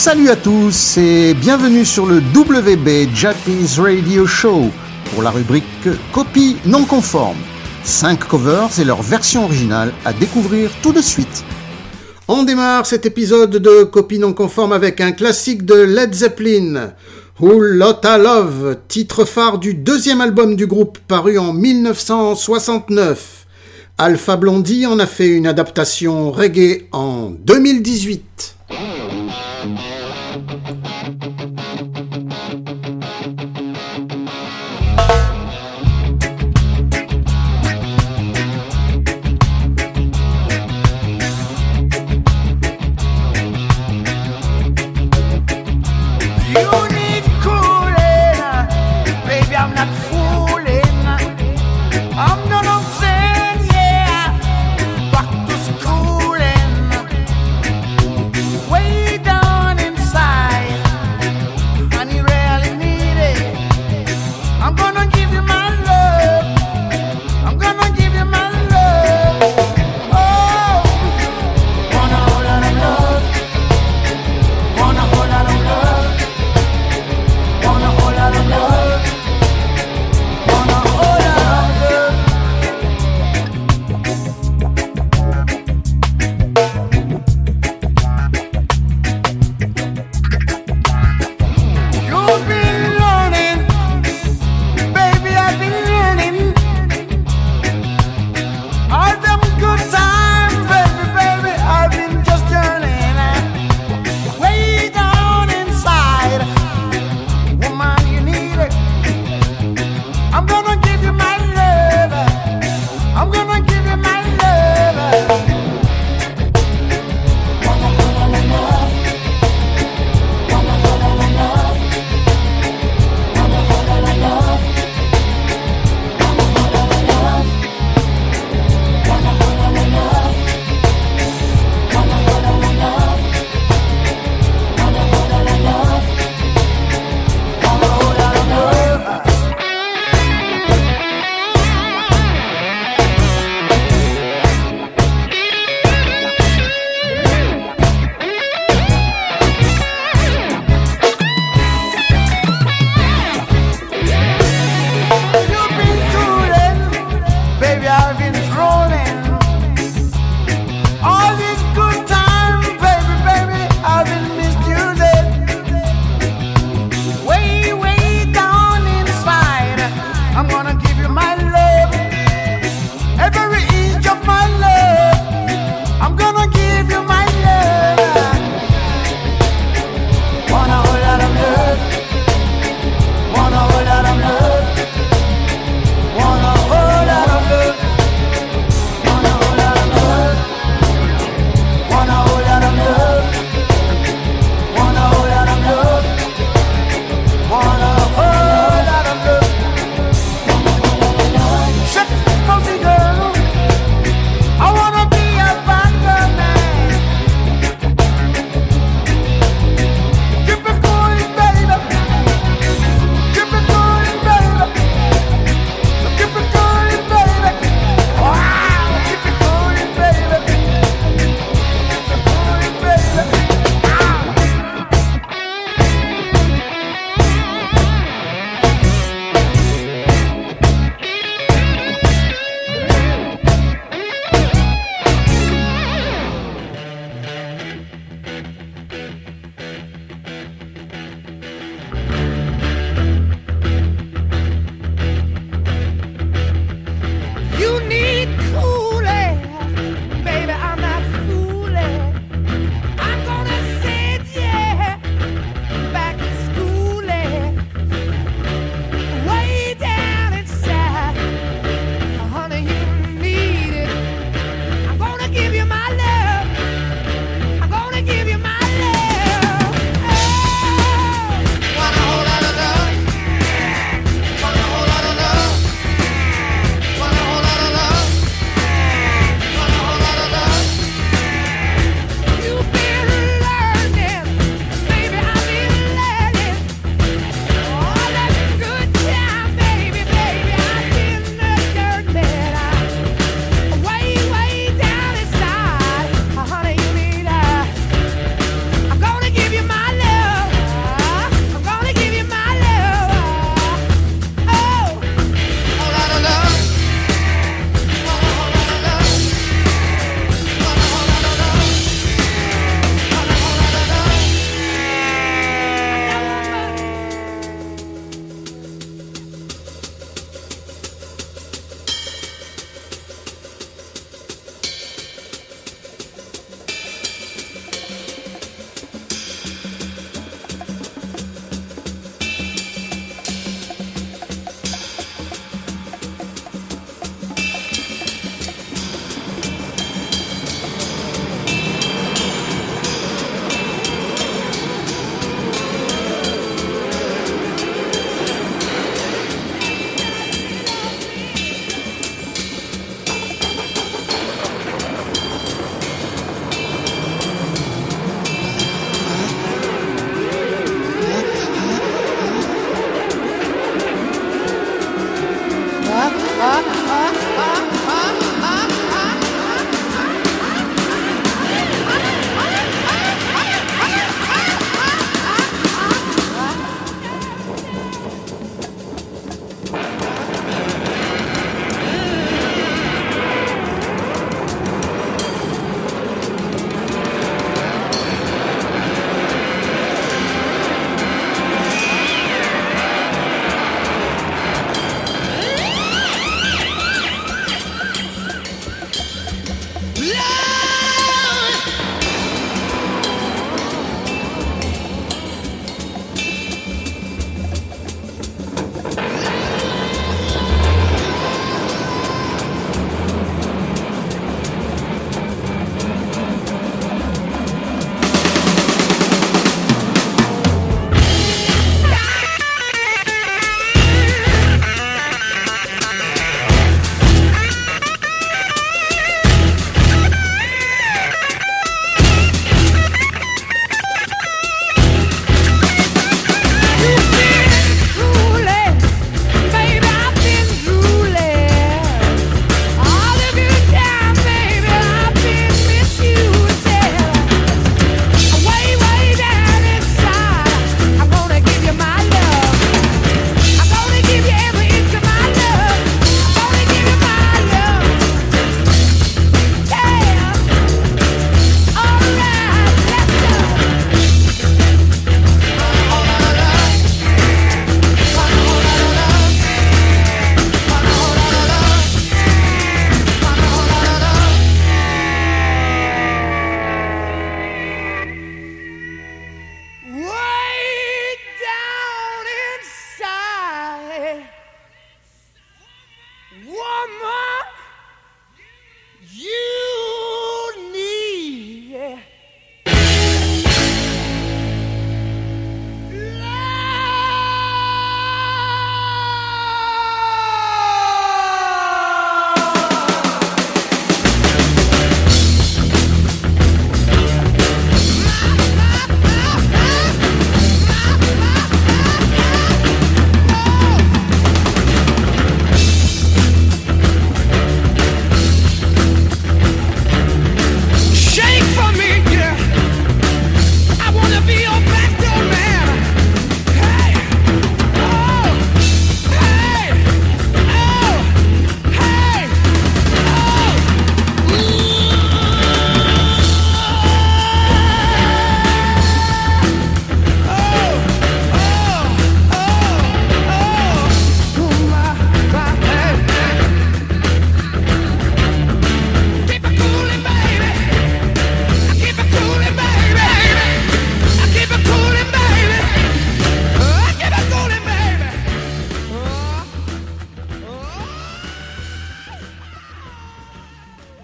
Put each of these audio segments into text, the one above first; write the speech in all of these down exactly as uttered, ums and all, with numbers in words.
Salut à tous et bienvenue sur le W B Japanese Radio Show pour la rubrique Copies non conformes. cinq covers et leur version originale à découvrir tout de suite. On démarre cet épisode de Copies non conformes avec un classique de Led Zeppelin, Whole Lotta Love, titre phare du deuxième album du groupe paru en dix-neuf cent soixante-neuf. Alpha Blondy en a fait une adaptation reggae en deux mille dix-huit. Way down in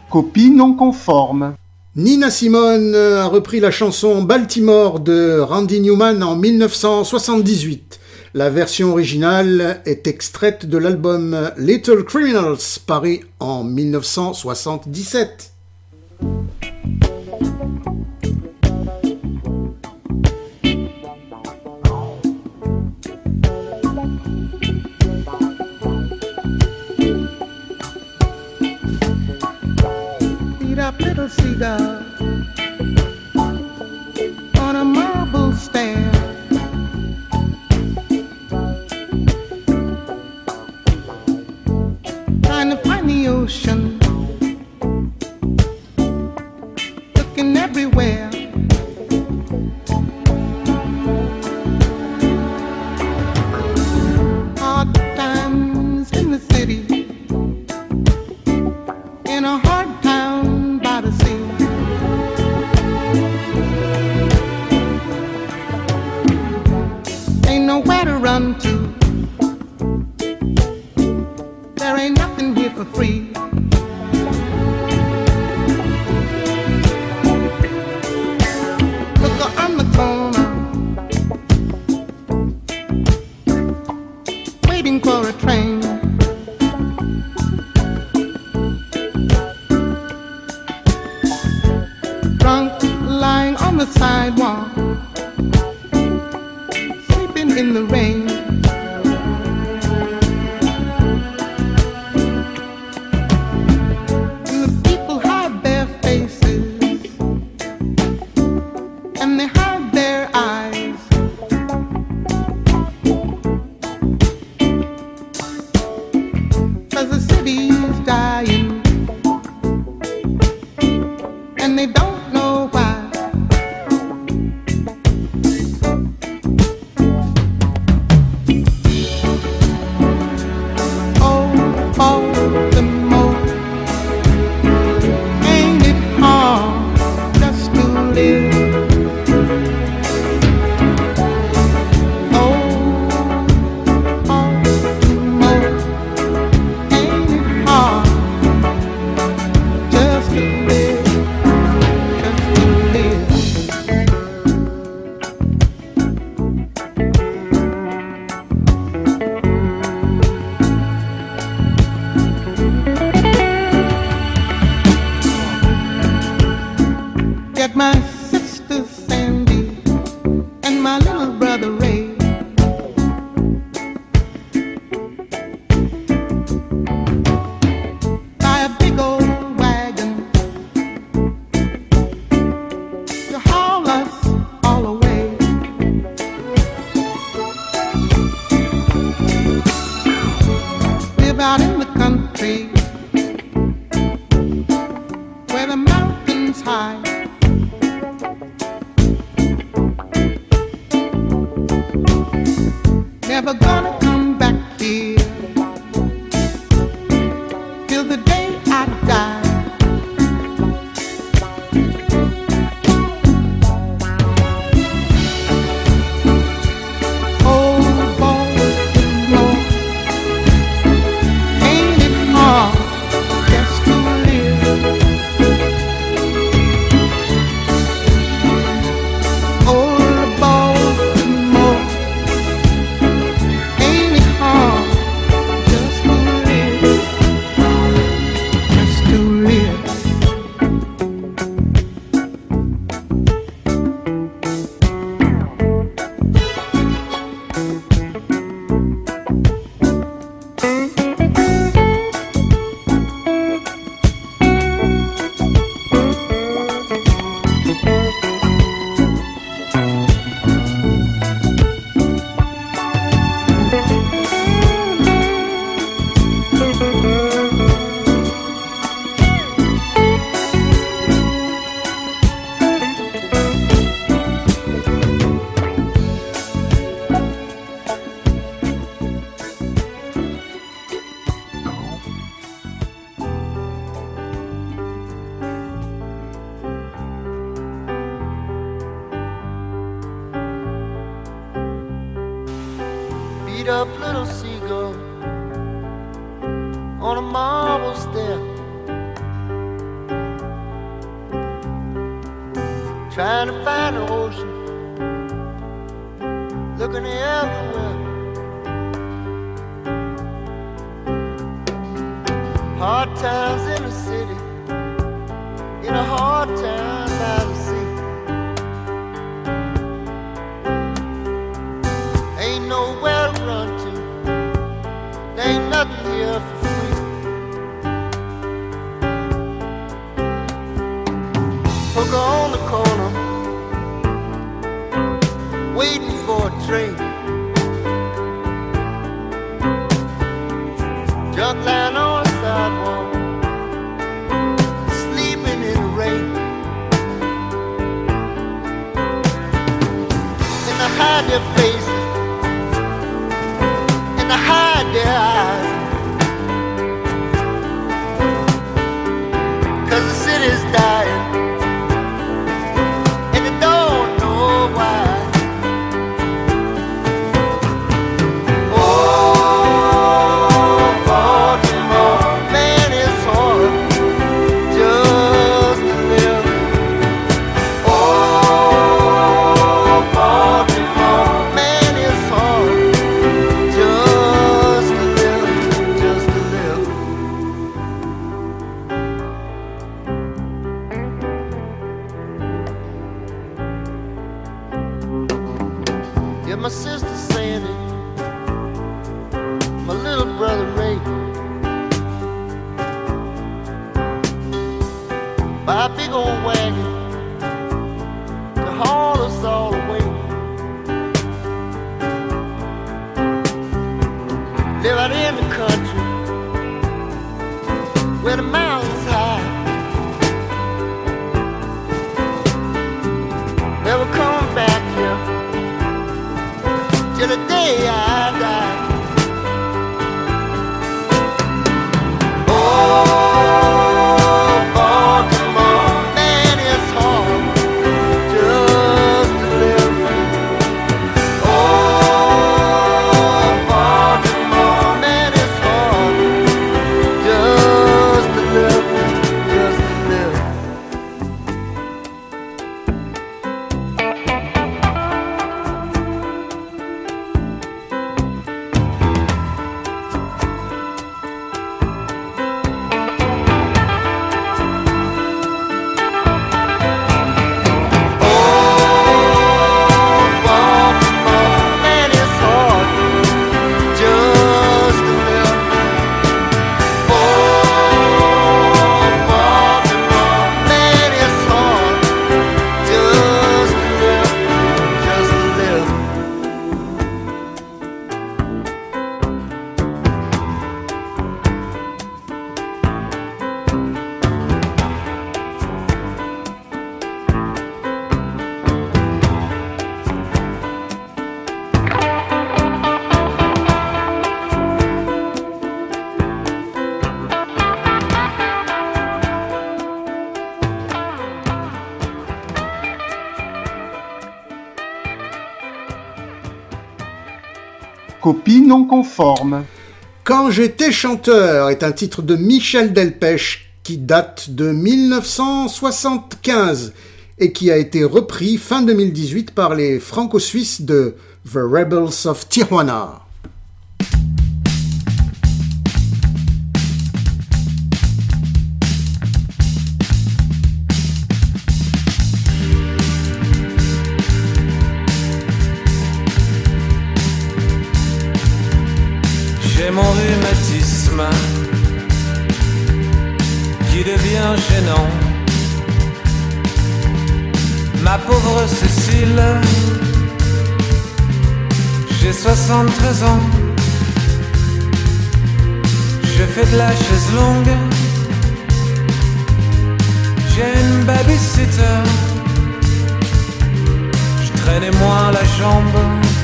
Copie non conforme. Nina Simone a repris la chanson Baltimore de Randy Newman en mille neuf cent soixante-dix-huit. La version originale est extraite de l'album Little Criminals, paru en mille neuf cent soixante-dix-sept. Little seagull on a marble stair, trying to find the ocean, looking everywhere. Hard times in the city, in a hard town by the sea. Ain't nowhere to run to. There ain't nothing here for free. Look on the corner, waiting for a train. Drunk, lying on the sidewalk, sleeping in the rain. And the people hide their faces, and they hide their eyes. 'Cause the city's dying, and they don't know why. Oh, Baltimore, ain't it hard just to live? Oh, Baltimore, ain't it hard just to live? Get my sister Sandy and my little brother Ray. Buy a big old wagon to haul us all away. Live out in the country where the mountains high. Never gonna come back here till the day I die. Oh, Baltimore, ain't it hard just to live? Oh, Baltimore, ain't it hard just to live? Just to live. Beat up little seagull on a marble stair, trying to find the ocean, looking everywhere. Hard times in the city, in a hard town by the sea. Ain't nowhere to run to, there ain't nothing here for free. Hooker on the corner, waiting for a train. Junk lying on the sidewalk, sleeping in the rain. And they hide their faces, and they hide their eyes, 'cause the city's dying, and they don't know why. My sister saying it, my little brother Ray, by a big old wagon to haul us all away. Live out in the country where the mountains high, never come back here till the day I die. Oh, Baltimore, man, it's hard just to live. Oh, Baltimore, man, it's hard just to live, just to live. Copie non conforme. Quand j'étais chanteur est un titre de Michel Delpech qui date de mille neuf cent soixante-quinze et qui a été repris fin deux mille dix-huit par les franco-suisses de The Rebels of Tijuana. J'ai mon rhumatisme qui devient gênant. Ma pauvre Cécile, j'ai soixante-treize ans. Je fais de la chaise longue, j'ai une babysitter. Je traînais moins la jambe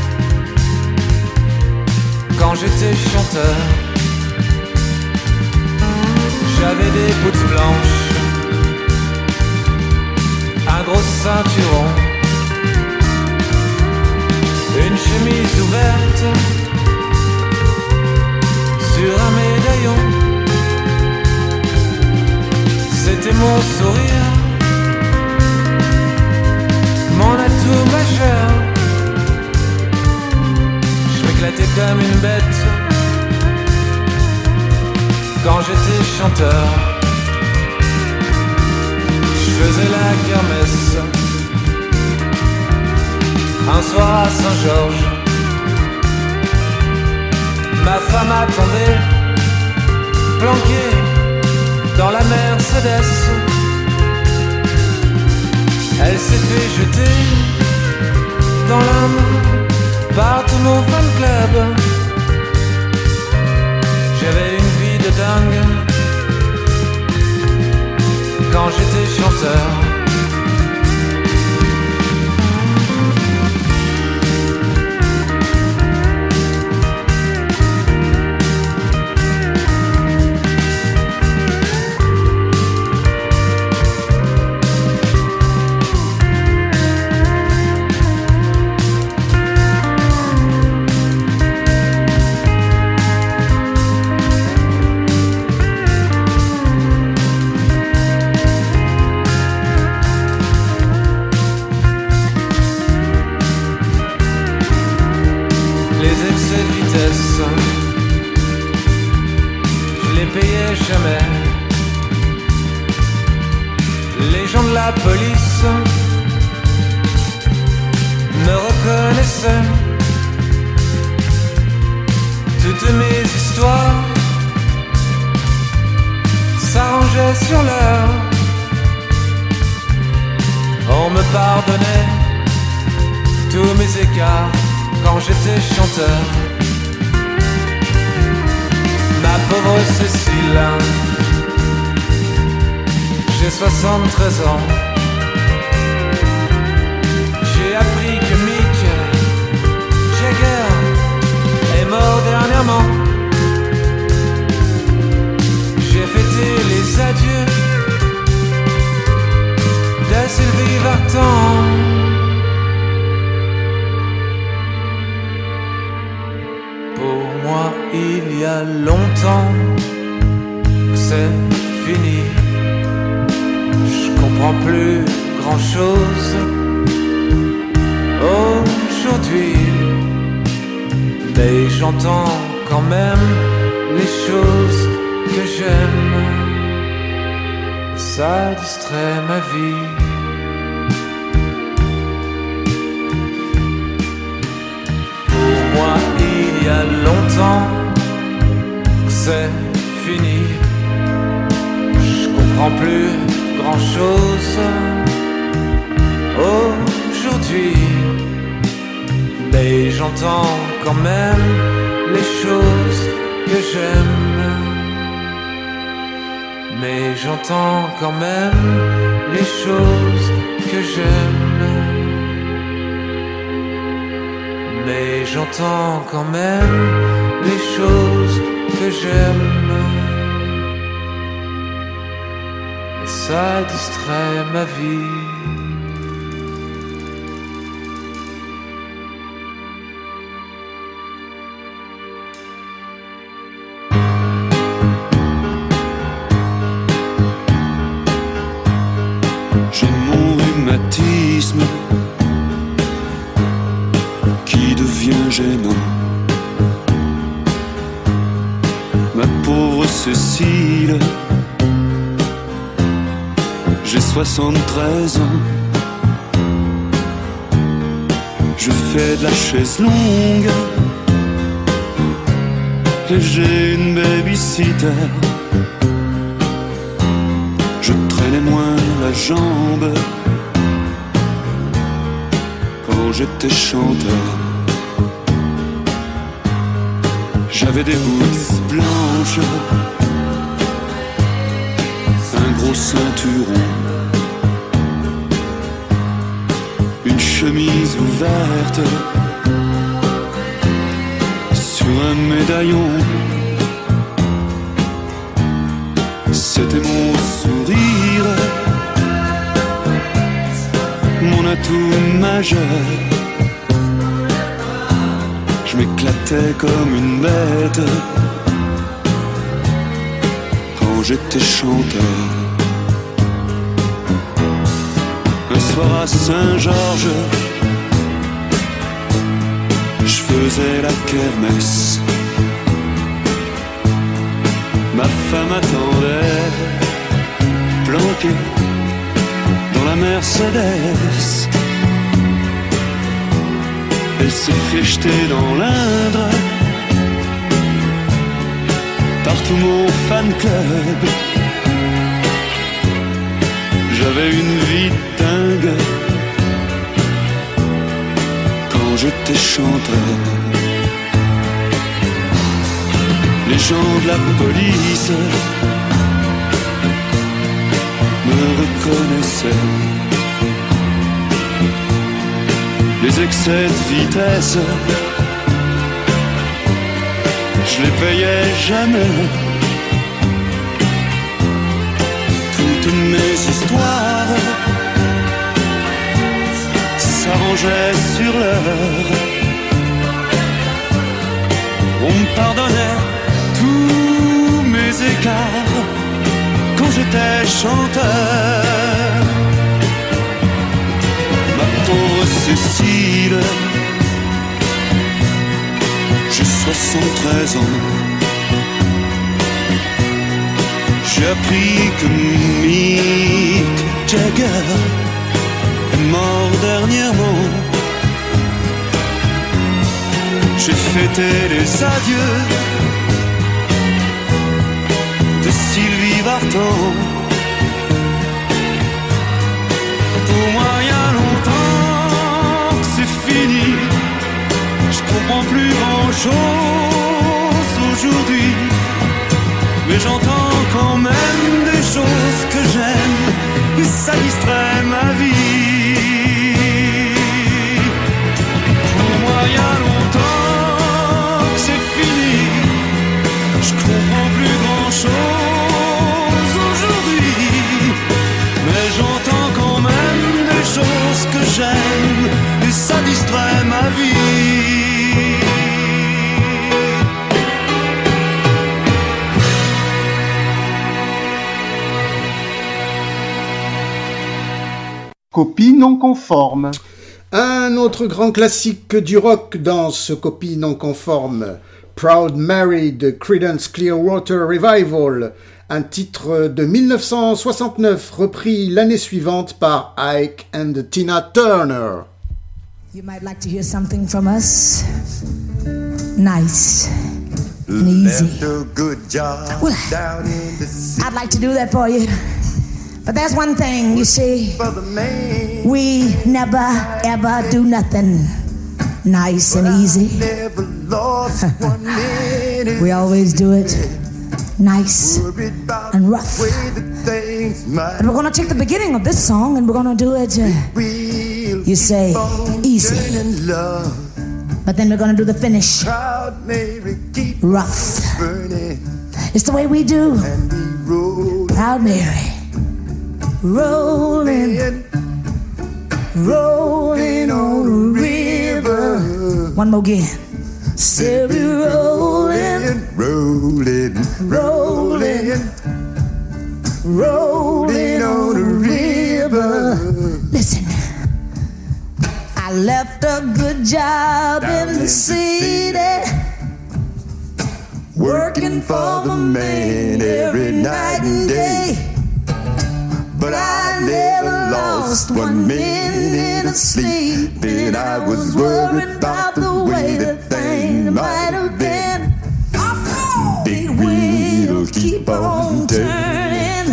quand j'étais chanteur. J'avais des boots blanches, un gros ceinturon, une chemise ouverte sur un médaillon. C'était mon sourire J'étais comme une bête quand j'étais chanteur. Je faisais la kermesse un soir à Saint-Georges. Ma femme attendait, planquée dans la Mercedes. Elle s'est fait jeter dans l'âme par tous nos fan clubs. J'avais une vie de dingue quand j'étais chanteur. Je les payais jamais. Les gens de la police me reconnaissaient. Toutes mes histoires s'arrangeaient sur l'heure. On me pardonnait tous mes écarts quand j'étais chanteur. Ma pauvre Cécile, j'ai soixante-treize ans. J'ai appris que Mick Jagger est mort dernièrement. J'ai fêté les adieux de Sylvie Vartan. Il y a longtemps que c'est fini. Je comprends plus grand chose aujourd'hui, mais j'entends quand même les choses que j'aime. Ça distrait ma vie. Pour moi, il y a longtemps c'est fini. Je comprends plus grand chose aujourd'hui, mais j'entends quand même les choses que j'aime. Mais j'entends quand même les choses que j'aime. Mais j'entends quand même les choses que j'aime. Et ça distrait ma vie. J'ai mon rhumatisme qui devient gênant. Ma pauvre Cécile, j'ai soixante-treize ans. Je fais de la chaise longue et j'ai une babysitter. Je traînais moins la jambe quand j'étais chanteur. J'avais des boots blanches, un gros ceinturon, une chemise ouverte sur un médaillon. C'était mon sourire, mon atout majeur. Je m'éclatais comme une bête quand j'étais chanteur. Un soir à Saint-Georges, je fais faisait la kermesse. Ma femme attendait, planquée dans la Mercedes. Elle s'est fait jeter dans l'Indre par tout mon fan club. J'avais une vie dingue quand j'étais chanteur. Les gens de la police me reconnaissaient. Les excès de vitesse, je les payais jamais. Toutes mes histoires s'arrangeaient sur l'heure. On me pardonnait tous mes écarts quand j'étais chanteur. Ma pauvre Cécile, j'ai soixante-treize ans. J'ai appris que Mick Jagger est mort dernièrement. J'ai fêté les adieux de Sylvie Vartan. Pour moi, il y a longtemps que c'est fini. Je comprends plus grand-chose aujourd'hui, mais j'entends quand même des choses que j'aime et ça distrait ma vie. Pour moi, il y a longtemps que c'est fini. Je comprends plus grand-chose aujourd'hui, mais j'entends quand même des choses que j'aime et ça distrait ma vie. Copie non conforme. Un autre grand classique du rock dans ce copie non conforme, Proud Mary de Creedence Clearwater Revival, un titre de mille neuf cent soixante-neuf repris l'année suivante par Ike and Tina Turner. You might like to hear something from us. Nice and easy. Left a good job Well, down in the city I'd like to do that for you. But there's one thing, you see, for the man. we never ever do nothing nice and easy. Never lost one minute. We always do it nice Worried about and rough. the way that things might And we're going to take the beginning of this song and we're going to do it, uh, We'll you say, keep on easy. turning love. But then we're going to do the finish Proud Mary, keep rough. burning. It's the way we do. And we roll Proud Mary, rolling, in, rolling on the river. One more again. Still be rolling, rolling, rolling, rolling on the river. Listen, I left a good job in the city, working for the man every night and day. But I never lost one minute of sleep. And I was worried about the way that things might have been. Big wheel keep on turning.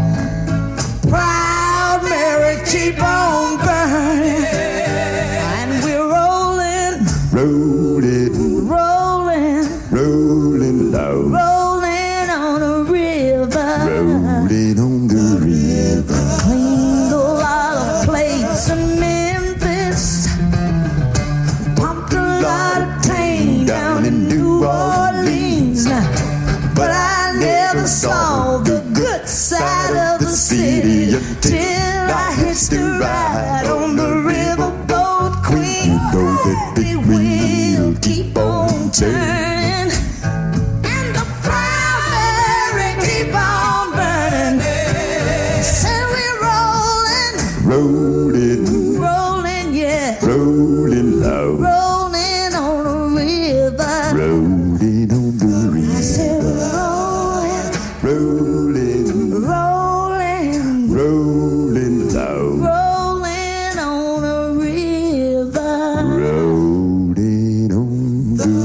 Proud Mary, keep on burning. And we're rolling, Rolling, rolling, rolling low, rolling on a river. rolling on the river. Cleaned a lot of plates in Memphis. Pumped a lot of tang down rolling on the I said rolling, rolling, rolling, rolling low, rolling on a river. rolling on the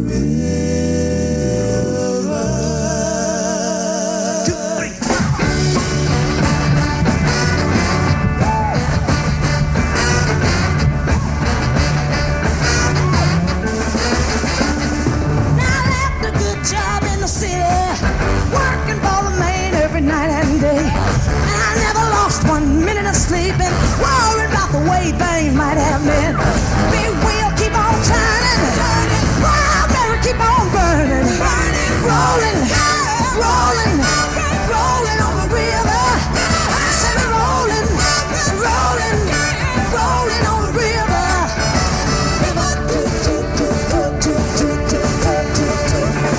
Now I left a good job in the city, working for the man every night and day. And I never lost one minute of sleeping, worrying about the way things might have been. Big wheel keep on turning, wild berry keep on burning, rolling, rolling, rolling on the river. I said rolling, rolling, rolling on the river. River, do, do, do, do, do, do, do, do, do.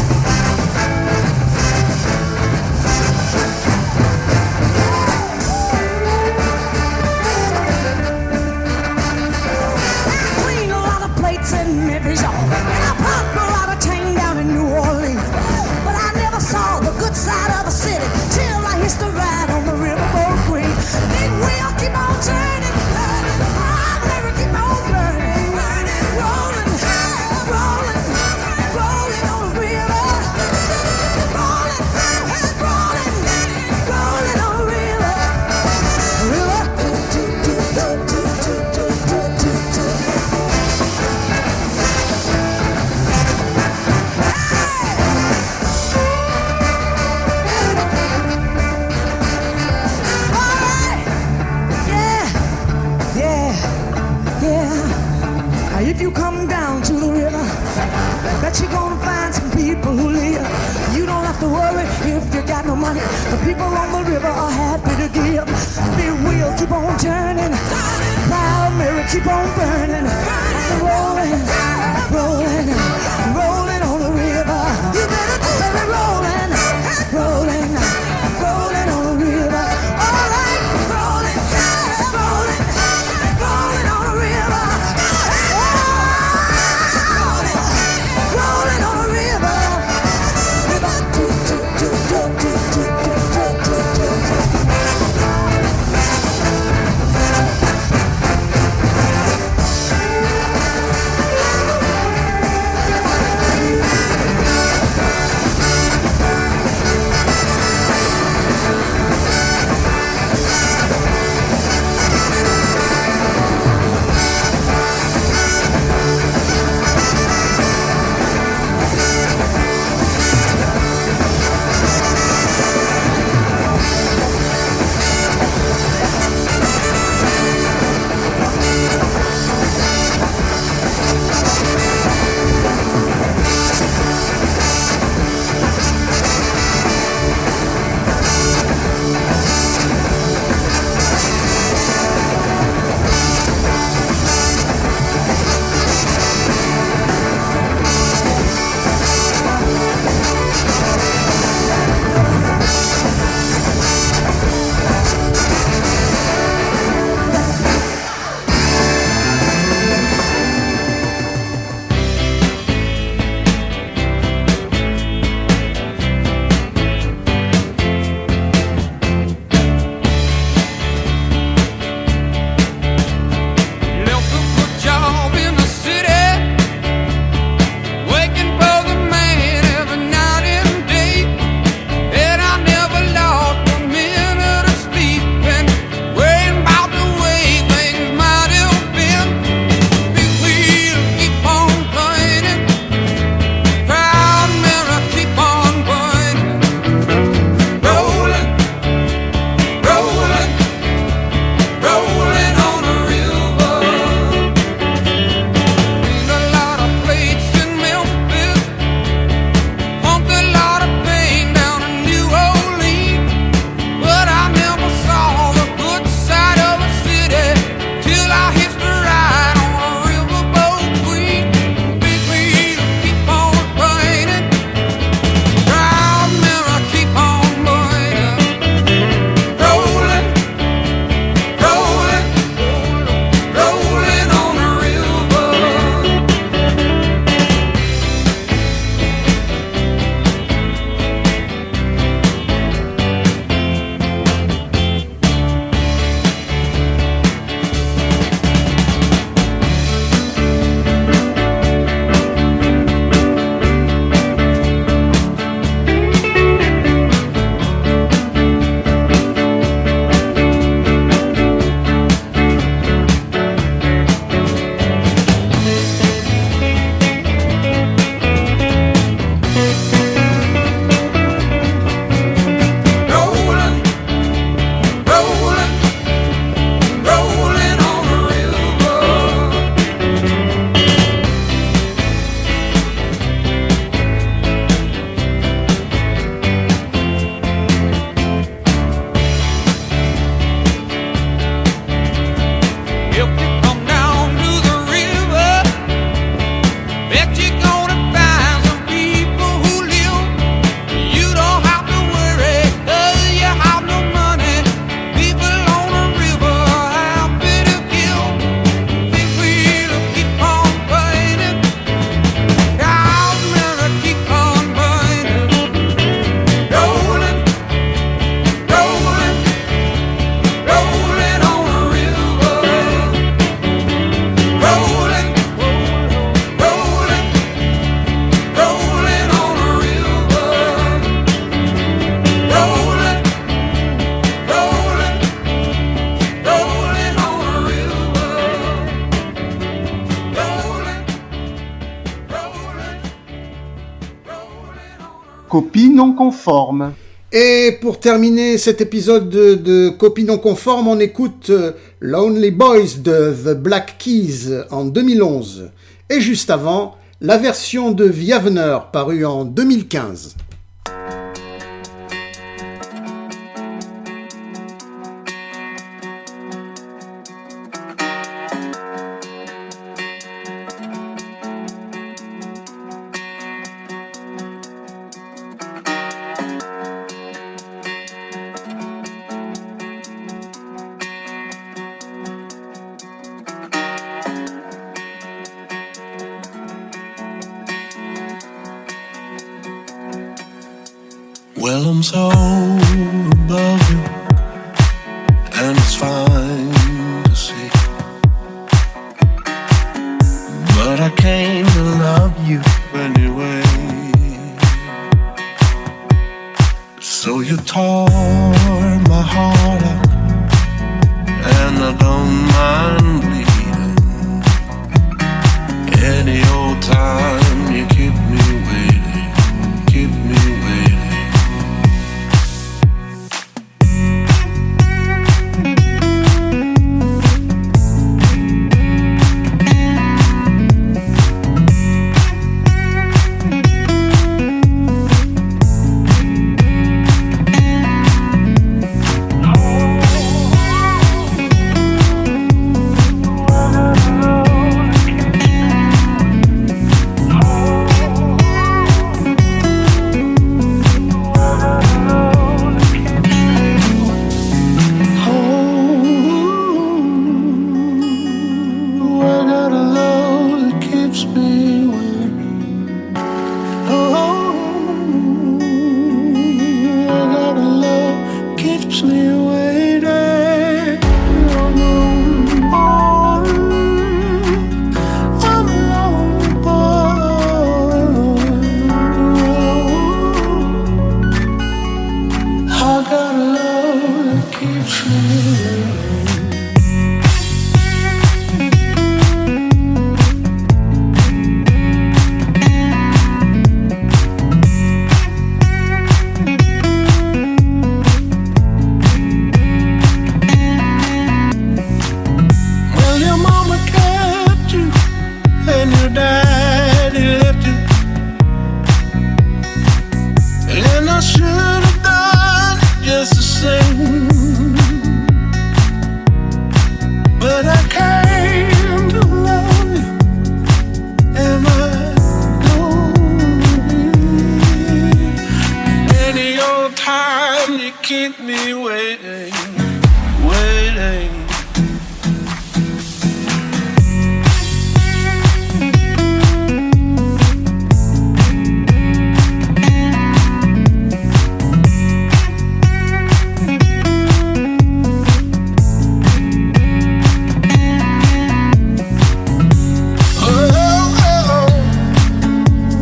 I clean a lot of plates in Memphis, y'all, and I pump a lot of chain down in New Orleans. But I never saw the good side of the city till I hitched a ride on the riverboat queen. Big wheel keep on turning, ah, never keep on burning, rolling, rolling, rolling on the river, rolling, rolling, rolling on the river, river. Do, do, do, do, do, do, do, do, do. Alright, yeah, yeah, yeah. Now if you come down to the river, bet you're gonna find some people who live. You don't have to worry if you got no money. The people on the river are happy to give. Big wheel keep on turning, proud Mary keep on burning, rolling, rolling, rolling on the river. You better do it, rolling, rolling, rolling on the river. All right, rolling, rolling, rolling on the river. Rolling, rolling on the river. River, do, do, do, do, do, do, do, do, do, do. Copie non conforme. Et pour terminer cet épisode de, de Copie non conforme, on écoute Lonely Boys de The Black Keys en deux mille onze. Et juste avant, la version de Viavner parue en deux mille quinze. Well, I'm so above you, and it's fine to see. But I came to love you anyway. So you tore my heart out, and I don't mind bleeding. Any old time you keep me waiting, keep me waiting.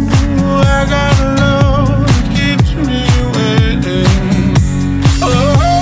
Oh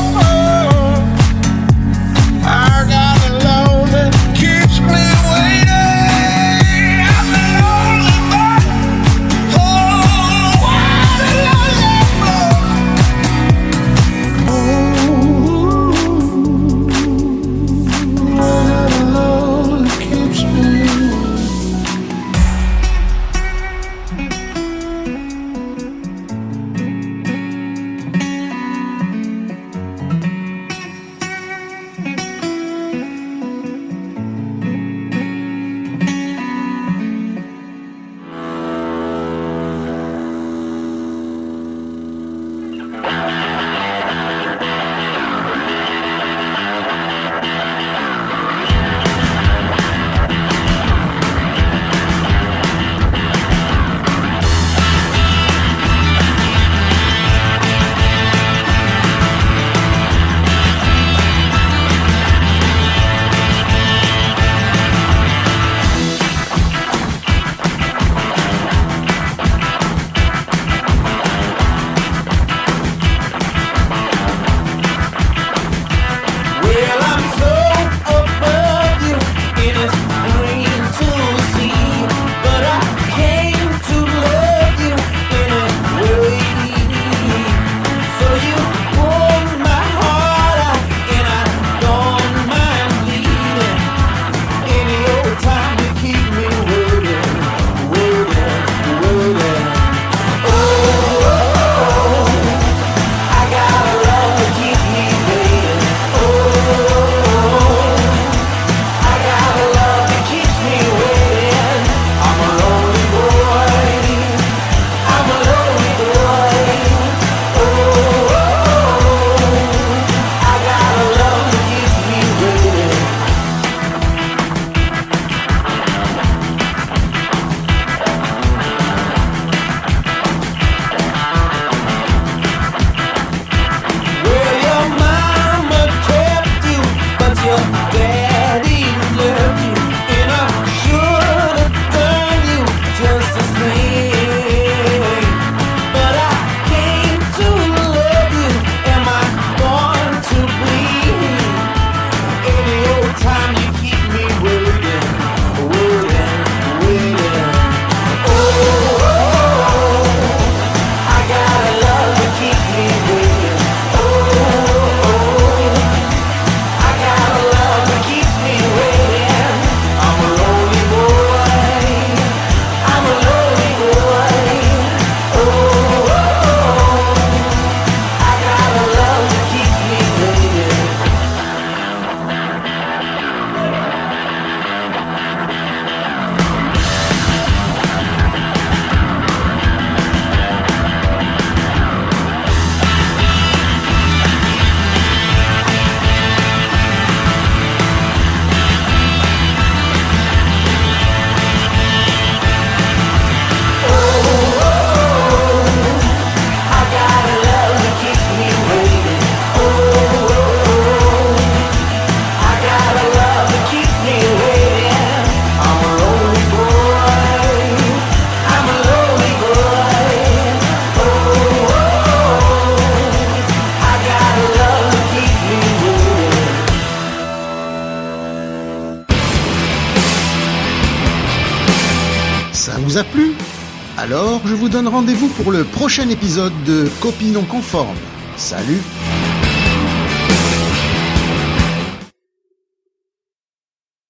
vous donne rendez-vous pour le prochain épisode de Copie non conforme. Salut!